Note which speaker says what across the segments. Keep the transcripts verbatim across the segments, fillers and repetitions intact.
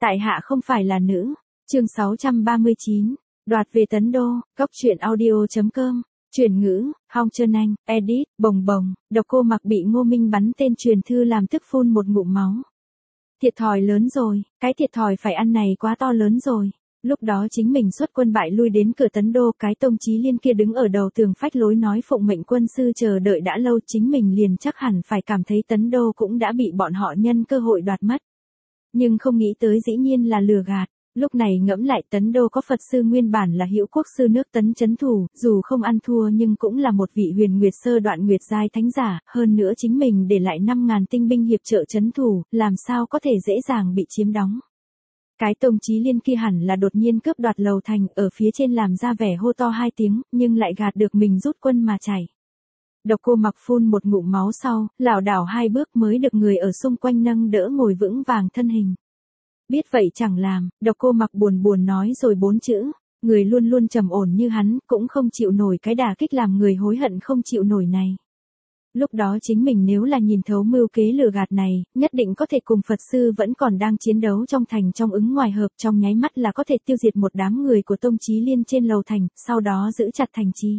Speaker 1: Tại hạ không phải là nữ. Chương sáu trăm ba mươi chín. Đoạt về Tấn Đô. Góc truyện audio chấm com. Chuyển ngữ, Hong Trơn Anh, edit, bồng bồng. Độc Cô Mặc bị Ngô Minh bắn tên truyền thư làm tức phun một ngụm máu. Thiệt thòi lớn rồi, cái thiệt thòi phải ăn này quá to lớn rồi. Lúc đó chính mình xuất quân bại lui đến cửa Tấn Đô, cái Tông Chí Liên kia đứng ở đầu tường phách lối nói phụng mệnh quân sư chờ đợi đã lâu, chính mình liền chắc hẳn phải cảm thấy Tấn Đô cũng đã bị bọn họ nhân cơ hội đoạt mất. Nhưng không nghĩ tới dĩ nhiên là lừa gạt. Lúc này ngẫm lại, Tấn Đô có Phật sư nguyên bản là Hữu Quốc sư nước Tấn trấn thủ, dù không ăn thua nhưng cũng là một vị huyền nguyệt sơ đoạn nguyệt giai thánh giả, hơn nữa chính mình để lại năm ngàn tinh binh hiệp trợ trấn thủ, làm sao có thể dễ dàng bị chiếm đóng. Cái Tông Chí Liên kia hẳn là đột nhiên cướp đoạt lầu thành, ở phía trên làm ra vẻ hô to hai tiếng, nhưng lại gạt được mình rút quân mà chạy. Độc Cô Mặc phun một ngụm máu sau, lảo đảo hai bước mới được người ở xung quanh nâng đỡ ngồi vững vàng thân hình. Biết vậy chẳng làm, Độc Cô Mặc buồn buồn nói rồi bốn chữ, người luôn luôn trầm ổn như hắn, cũng không chịu nổi cái đả kích làm người hối hận không chịu nổi này. Lúc đó chính mình nếu là nhìn thấu mưu kế lừa gạt này, nhất định có thể cùng Phật sư vẫn còn đang chiến đấu trong thành trong ứng ngoài hợp, trong nháy mắt là có thể tiêu diệt một đám người của Tông Chí Liên trên lầu thành, sau đó giữ chặt thành trì.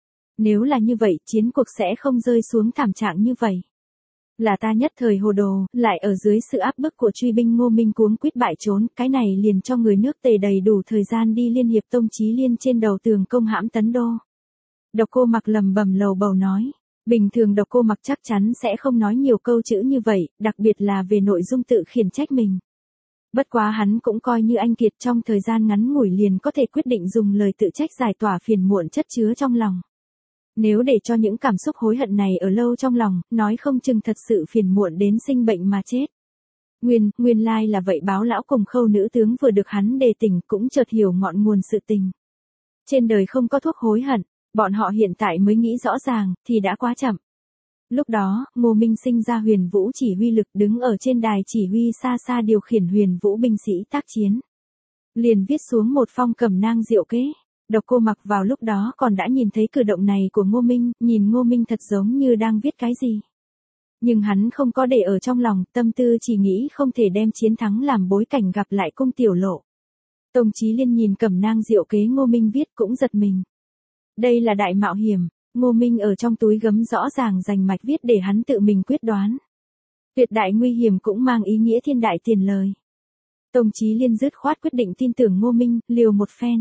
Speaker 1: Nếu là như vậy, chiến cuộc sẽ không rơi xuống thảm trạng như vậy. Là ta nhất thời hồ đồ, lại ở dưới sự áp bức của truy binh Ngô Minh cuống quýt bại trốn, cái này liền cho người nước Tề đầy đủ thời gian đi liên hiệp Tông Chí Liên trên đầu tường công hãm Tấn Đô. Độc Cô Mặc lầm bầm lầu bầu nói, bình thường Độc Cô Mặc chắc chắn sẽ không nói nhiều câu chữ như vậy, đặc biệt là về nội dung tự khiển trách mình. Bất quá hắn cũng coi như anh kiệt, trong thời gian ngắn ngủi liền có thể quyết định dùng lời tự trách giải tỏa phiền muộn chất chứa trong lòng. Nếu để cho những cảm xúc hối hận này ở lâu trong lòng, nói không chừng thật sự phiền muộn đến sinh bệnh mà chết. Nguyên, nguyên lai là vậy. Báo lão cùng Khâu nữ tướng vừa được hắn đề tỉnh cũng chợt hiểu ngọn nguồn sự tình. Trên đời không có thuốc hối hận, bọn họ hiện tại mới nghĩ rõ ràng, thì đã quá chậm. Lúc đó, Ngô Minh sinh ra Huyền Vũ chỉ huy lực, đứng ở trên đài chỉ huy xa xa điều khiển Huyền Vũ binh sĩ tác chiến. Liền viết xuống một phong cẩm nang diệu kế. Độc Cô Mặc vào lúc đó còn đã nhìn thấy cử động này của Ngô Minh, nhìn Ngô Minh thật giống như đang viết cái gì. Nhưng hắn không có để ở trong lòng, tâm tư chỉ nghĩ không thể đem chiến thắng làm bối cảnh gặp lại cung tiểu lộ. Tông Chí Liên nhìn cẩm nang diệu kế Ngô Minh viết cũng giật mình. Đây là đại mạo hiểm, Ngô Minh ở trong túi gấm rõ ràng rành mạch viết để hắn tự mình quyết đoán. Tuyệt đại nguy hiểm cũng mang ý nghĩa thiên đại tiền lời. Tông Chí Liên dứt khoát quyết định tin tưởng Ngô Minh, liều một phen.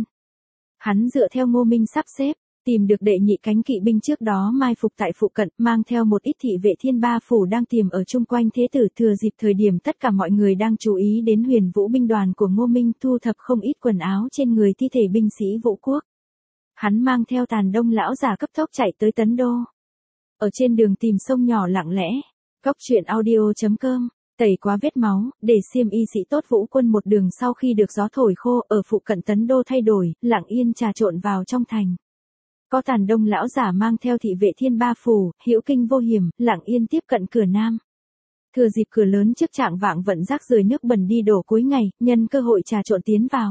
Speaker 1: Hắn dựa theo Ngô Minh sắp xếp, tìm được đệ nhị cánh kỵ binh trước đó mai phục tại phụ cận, mang theo một ít thị vệ thiên ba phủ đang tiềm ở chung quanh thế tử, thừa dịp thời điểm tất cả mọi người đang chú ý đến Huyền Vũ binh đoàn của Ngô Minh, thu thập không ít quần áo trên người thi thể binh sĩ Vũ Quốc. Hắn mang theo Tàn Đông lão già cấp tốc chạy tới Tấn Đô. Ở trên đường tìm sông nhỏ lặng lẽ. Góc truyện audio chấm com. Tẩy quá vết máu, để xiêm y sĩ tốt Vũ quân một đường sau khi được gió thổi khô ở phụ cận Tấn Đô thay đổi, lặng yên trà trộn vào trong thành. Có Tàn Đông lão giả mang theo thị vệ thiên ba phủ, hữu kinh vô hiểm, lặng yên tiếp cận cửa nam. Thừa dịp cửa lớn trước trạng vạng vận rác rưởi nước bẩn đi đổ cuối ngày, nhân cơ hội trà trộn tiến vào.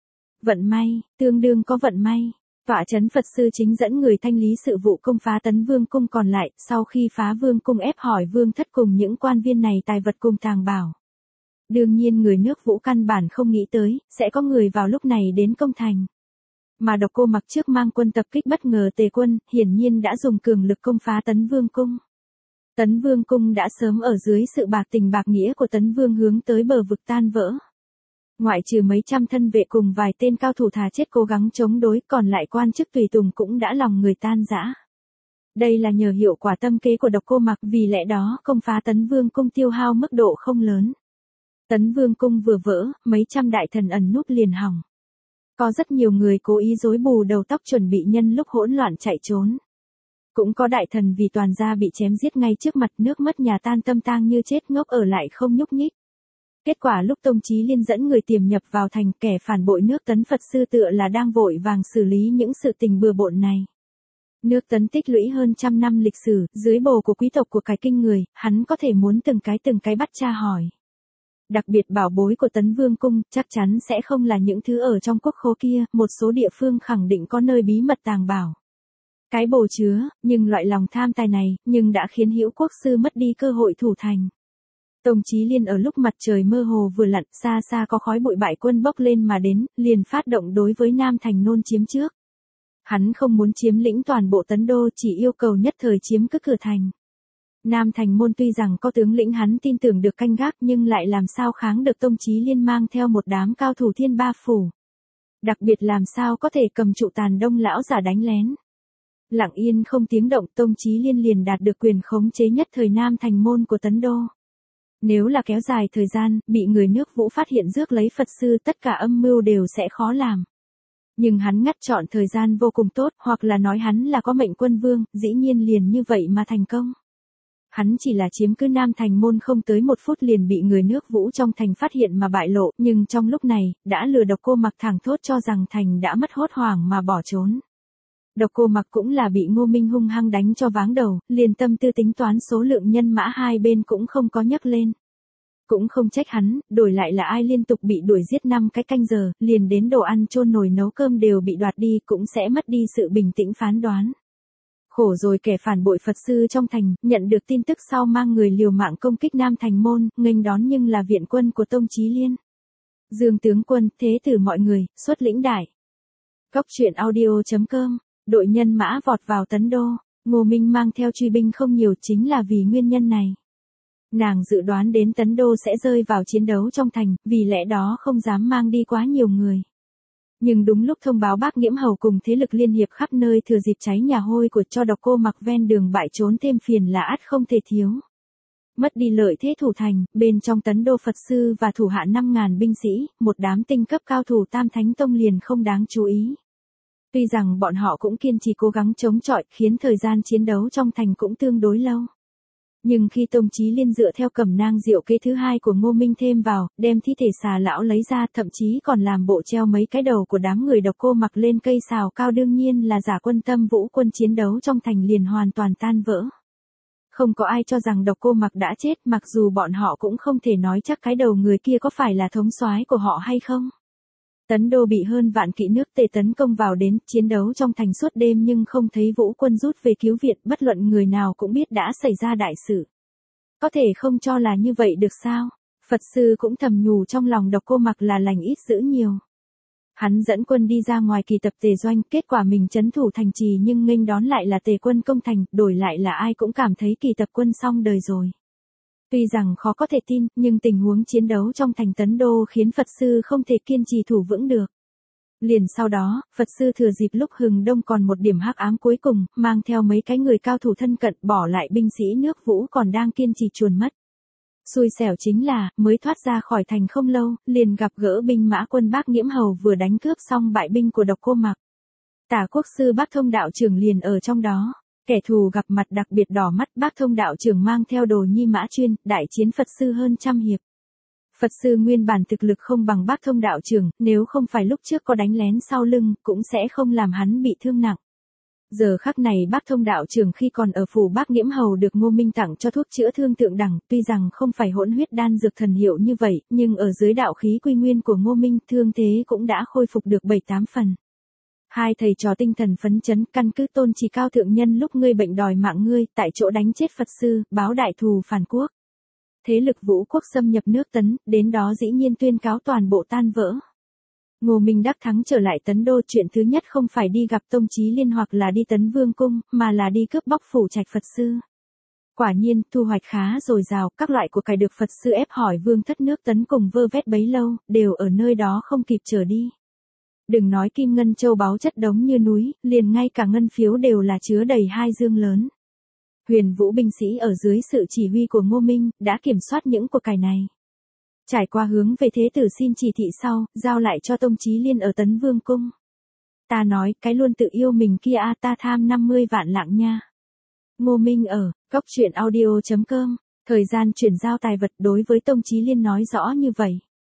Speaker 1: Vận may, tương đương có vận may. Tọa chấn Phật sư chính dẫn người thanh lý sự vụ công phá Tấn Vương cung, còn lại, sau khi phá Vương cung ép hỏi Vương thất cùng những quan viên này tài vật cùng tàng bảo. Đương nhiên người nước Vũ căn bản không nghĩ tới, sẽ có người vào lúc này đến công thành. Mà Độc Cô Mặc trước mang quân tập kích bất ngờ Tề quân, hiển nhiên đã dùng cường lực công phá Tấn Vương cung. Tấn Vương cung đã sớm ở dưới sự bạc tình bạc nghĩa của Tấn Vương hướng tới bờ vực tan vỡ. Ngoại trừ mấy trăm thân vệ cùng vài tên cao thủ thà chết cố gắng chống đối, còn lại quan chức tùy tùng cũng đã lòng người tan rã. Đây là nhờ hiệu quả tâm kế của Độc Cô Mặc, vì lẽ đó công phá Tấn Vương cung tiêu hao mức độ không lớn. Tấn Vương cung vừa vỡ, mấy trăm đại thần ẩn núp liền hỏng. Có rất nhiều người cố ý rối bù đầu tóc chuẩn bị nhân lúc hỗn loạn chạy trốn. Cũng có đại thần vì toàn gia bị chém giết ngay trước mặt, nước mất nhà tan tâm tang như chết ngốc ở lại không nhúc nhích. Kết quả lúc Tông Chí Liên dẫn người tiềm nhập vào thành, kẻ phản bội nước Tấn Phật sư tựa là đang vội vàng xử lý những sự tình bừa bộn này. Nước Tấn tích lũy hơn trăm năm lịch sử, dưới bồ của quý tộc của cải kinh người, hắn có thể muốn từng cái từng cái bắt tra hỏi. Đặc biệt bảo bối của Tấn Vương cung, chắc chắn sẽ không là những thứ ở trong quốc khố kia, một số địa phương khẳng định có nơi bí mật tàng bảo. Cái bồ chứa, nhưng loại lòng tham tài này, nhưng đã khiến Hữu Quốc sư mất đi cơ hội thủ thành. Tông Chí Liên ở lúc mặt trời mơ hồ vừa lặn, xa xa có khói bụi bại quân bốc lên mà đến, liền phát động đối với Nam Thành Nôn chiếm trước. Hắn không muốn chiếm lĩnh toàn bộ Tấn Đô, chỉ yêu cầu nhất thời chiếm cứ cửa thành. Nam Thành Môn tuy rằng có tướng lĩnh hắn tin tưởng được canh gác nhưng lại làm sao kháng được Tông Chí Liên mang theo một đám cao thủ Thiên Ba Phủ. Đặc biệt làm sao có thể cầm trụ Tàn Đông lão giả đánh lén. Lặng yên không tiếng động, Tông Chí Liên liền đạt được quyền khống chế nhất thời Nam Thành Môn của Tấn Đô. Nếu là kéo dài thời gian, bị người nước Vũ phát hiện rước lấy Phật sư, tất cả âm mưu đều sẽ khó làm. Nhưng hắn ngắt chọn thời gian vô cùng tốt, hoặc là nói hắn là có mệnh quân vương, dĩ nhiên liền như vậy mà thành công. Hắn chỉ là chiếm cứ Nam Thành Môn không tới một phút liền bị người nước Vũ trong thành phát hiện mà bại lộ, nhưng trong lúc này, đã lừa Độc Cô Mặc thẳng thốt cho rằng thành đã mất hốt hoảng mà bỏ trốn. Độc Cô Mặc cũng là bị Ngô Minh hung hăng đánh cho váng đầu, liền tâm tư tính toán số lượng nhân mã hai bên cũng không có nhắc lên. Cũng không trách hắn, đổi lại là ai liên tục bị đuổi giết năm cái canh giờ, liền đến đồ ăn chôn nồi nấu cơm đều bị đoạt đi, cũng sẽ mất đi sự bình tĩnh phán đoán. Khổ rồi kẻ phản bội Phật sư trong thành, nhận được tin tức sau mang người liều mạng công kích Nam Thành Môn, nghênh đón nhưng là viện quân của Tông Chí Liên. Dương tướng quân, thế tử mọi người, xuất lĩnh đại. Cóc truyện audio chấm com, đội nhân mã vọt vào Tấn Đô, Ngô Minh mang theo truy binh không nhiều chính là vì nguyên nhân này. Nàng dự đoán đến Tấn Đô sẽ rơi vào chiến đấu trong thành, vì lẽ đó không dám mang đi quá nhiều người. Nhưng đúng lúc thông báo Bác Nghiễm Hầu cùng thế lực liên hiệp khắp nơi thừa dịp cháy nhà hôi của cho Độc Cô Mặc ven đường bại trốn thêm phiền là ắt không thể thiếu. Mất đi lợi thế thủ thành, bên trong Tấn Đô Phật sư và thủ hạ năm ngàn binh sĩ, một đám tinh cấp cao thủ Tam Thánh Tông liền không đáng chú ý. Tuy rằng bọn họ cũng kiên trì cố gắng chống chọi, khiến thời gian chiến đấu trong thành cũng tương đối lâu. Nhưng khi Tông Chí Liên dựa theo Cẩm Nang diệu kế thứ hai của Ngô Minh thêm vào, đem thi thể xà lão lấy ra, thậm chí còn làm bộ treo mấy cái đầu của đám người Độc Cô Mặc lên cây sào cao, đương nhiên là giả quân tâm vũ quân chiến đấu trong thành liền hoàn toàn tan vỡ. Không có ai cho rằng Độc Cô Mặc đã chết, mặc dù bọn họ cũng không thể nói chắc cái đầu người kia có phải là thống soái của họ hay không. Tấn Đô bị hơn vạn kỵ nước Tề tấn công vào đến, chiến đấu trong thành suốt đêm nhưng không thấy Vũ quân rút về cứu viện, bất luận người nào cũng biết đã xảy ra đại sự. Có thể không cho là như vậy được sao? Phật sư cũng thầm nhủ trong lòng Độc Cô Mặc là lành ít dữ nhiều. Hắn dẫn quân đi ra ngoài kỳ tập Tề doanh, kết quả mình trấn thủ thành trì nhưng nghênh đón lại là Tề quân công thành, đổi lại là ai cũng cảm thấy kỳ tập quân xong đời rồi. Tuy rằng khó có thể tin, nhưng tình huống chiến đấu trong thành Tấn Đô khiến Phật sư không thể kiên trì thủ vững được. Liền sau đó, Phật sư thừa dịp lúc hừng đông còn một điểm hắc ám cuối cùng, mang theo mấy cái người cao thủ thân cận, bỏ lại binh sĩ nước Vũ còn đang kiên trì chuồn mất. Xui xẻo chính là, mới thoát ra khỏi thành không lâu, liền gặp gỡ binh mã quân Bác Nghiễm Hầu vừa đánh cướp xong bại binh của Độc Cô Mặc. Tả quốc sư Bác Thông đạo trưởng liền ở trong đó. Kẻ thù gặp mặt đặc biệt đỏ mắt, Bác Thông đạo trưởng mang theo đồ nhi mã chuyên, đại chiến Phật sư hơn trăm hiệp. Phật sư nguyên bản thực lực không bằng Bác Thông đạo trưởng, nếu không phải lúc trước có đánh lén sau lưng, cũng sẽ không làm hắn bị thương nặng. Giờ khắc này Bác Thông đạo trưởng khi còn ở phủ Bác Nghiễm Hầu được Ngô Minh tặng cho thuốc chữa thương thượng đẳng, tuy rằng không phải hỗn huyết đan dược thần hiệu như vậy, nhưng ở dưới đạo khí quy nguyên của Ngô Minh, thương thế cũng đã khôi phục được bảy tám phần. Hai thầy trò tinh thần phấn chấn, căn cứ tôn chỉ cao thượng nhân lúc ngươi bệnh đòi mạng ngươi, tại chỗ đánh chết Phật sư, báo đại thù phản quốc. Thế lực Vũ quốc xâm nhập nước Tấn, đến đó dĩ nhiên tuyên cáo toàn bộ tan vỡ. Ngô Minh đắc thắng trở lại Tấn Đô, chuyện thứ nhất không phải đi gặp Tông Chí Liên hoặc là đi Tấn Vương cung, mà là đi cướp bóc phủ trạch Phật sư. Quả nhiên, thu hoạch khá dồi dào, các loại của cải được Phật sư ép hỏi vương thất nước Tấn cùng vơ vét bấy lâu, đều ở nơi đó không kịp trở đi. Đừng nói kim ngân châu báu chất đống như núi, liền ngay cả ngân phiếu đều là chứa đầy hai dương lớn. Huyền Vũ binh sĩ ở dưới sự chỉ huy của Ngô Minh, đã kiểm soát những của cải này. Trải qua hướng về thế tử xin chỉ thị sau, giao lại cho Tông Chí Liên ở Tấn Vương cung. Ta nói, cái luôn tự yêu mình kia a, ta tham năm mươi vạn lạng nha. Ngô Minh ở, cóc truyện audio chấm com, thời gian chuyển giao tài vật đối với Tông Chí Liên nói rõ như vậy.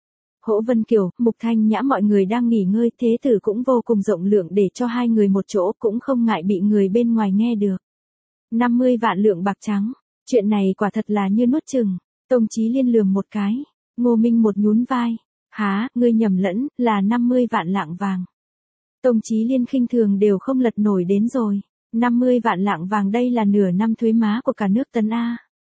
Speaker 1: Hỗ Vân Kiều, Mục Thanh Nhã mọi người đang nghỉ ngơi, thế tử cũng vô cùng rộng lượng để cho hai người một chỗ, cũng không ngại bị người bên ngoài nghe được. năm mươi vạn lượng bạc trắng, chuyện này quả thật là như nuốt chừng. Tông Chí Liên lườm một cái, Ngô Minh một nhún vai, há, ngươi nhầm lẫn, là năm mươi vạn lạng vàng. Tông Chí Liên khinh thường đều không lật nổi đến rồi, năm mươi vạn lạng vàng đây là nửa năm thuế má của cả nước Tấn A.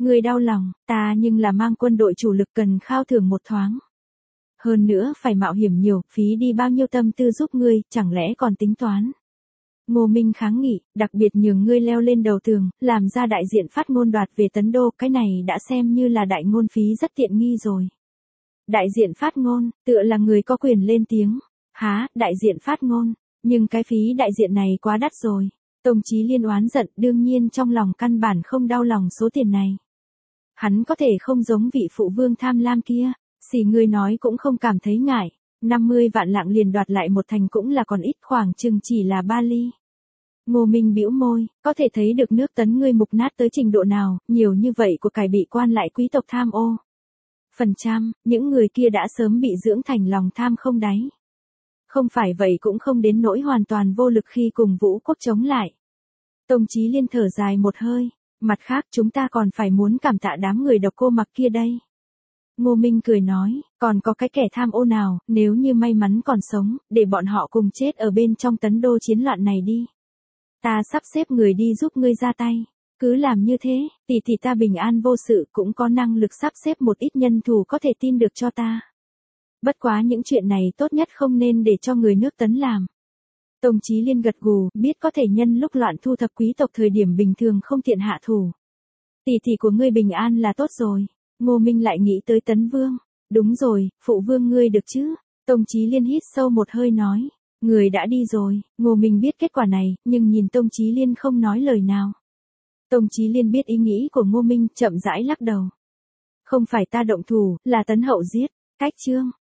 Speaker 1: Ngươi đau lòng, ta nhưng là mang quân đội chủ lực cần khao thưởng một thoáng. Hơn nữa phải mạo hiểm nhiều, phí đi bao nhiêu tâm tư giúp ngươi, chẳng lẽ còn tính toán. Ngô Minh kháng nghị, đặc biệt nhường ngươi leo lên đầu tường, làm ra đại diện phát ngôn đoạt về Tấn Đô, cái này đã xem như là đại ngôn phí rất tiện nghi rồi. Đại diện phát ngôn, tựa là người có quyền lên tiếng. Há, đại diện phát ngôn, nhưng cái phí đại diện này quá đắt rồi. Tông Chí Liên oán giận, đương nhiên trong lòng căn bản không đau lòng số tiền này. Hắn có thể không giống vị phụ vương tham lam kia, xỉ người nói cũng không cảm thấy ngại, năm mươi vạn lạng liền đoạt lại một thành cũng là còn ít, khoảng chừng chỉ là ba ly. Ngô Minh bĩu môi, có thể thấy được nước Tấn ngươi mục nát tới trình độ nào, nhiều như vậy của cải bị quan lại quý tộc tham ô. Phần trăm, những người kia đã sớm bị dưỡng thành lòng tham không đáy. Không phải vậy cũng không đến nỗi hoàn toàn vô lực khi cùng Vũ Quốc chống lại. Tông Chí Liên thở dài một hơi, mặt khác chúng ta còn phải muốn cảm tạ đám người độc cô mặc kia đây. Ngô Minh cười nói, còn có cái kẻ tham ô nào, nếu như may mắn còn sống, để bọn họ cùng chết ở bên trong Tấn Đô chiến loạn này đi. Ta sắp xếp người đi giúp ngươi ra tay. Cứ làm như thế, tỷ tỷ ta bình an vô sự, cũng có năng lực sắp xếp một ít nhân thủ có thể tin được cho ta. Bất quá những chuyện này tốt nhất không nên để cho người nước Tấn làm. Tông Chí Liên gật gù, biết có thể nhân lúc loạn thu thập quý tộc thời điểm bình thường không tiện hạ thủ. Tỷ tỷ của ngươi bình an là tốt rồi. Ngô Minh lại nghĩ tới Tấn Vương. Đúng rồi, phụ vương ngươi được chứ? Tông Chí Liên hít sâu một hơi nói. Người đã đi rồi. Ngô Minh biết kết quả này, nhưng nhìn Tông Chí Liên không nói lời nào. Tông Chí Liên biết ý nghĩ của Ngô Minh, chậm rãi lắc đầu. Không phải ta động thủ, là Tấn Hậu giết. Cách chương.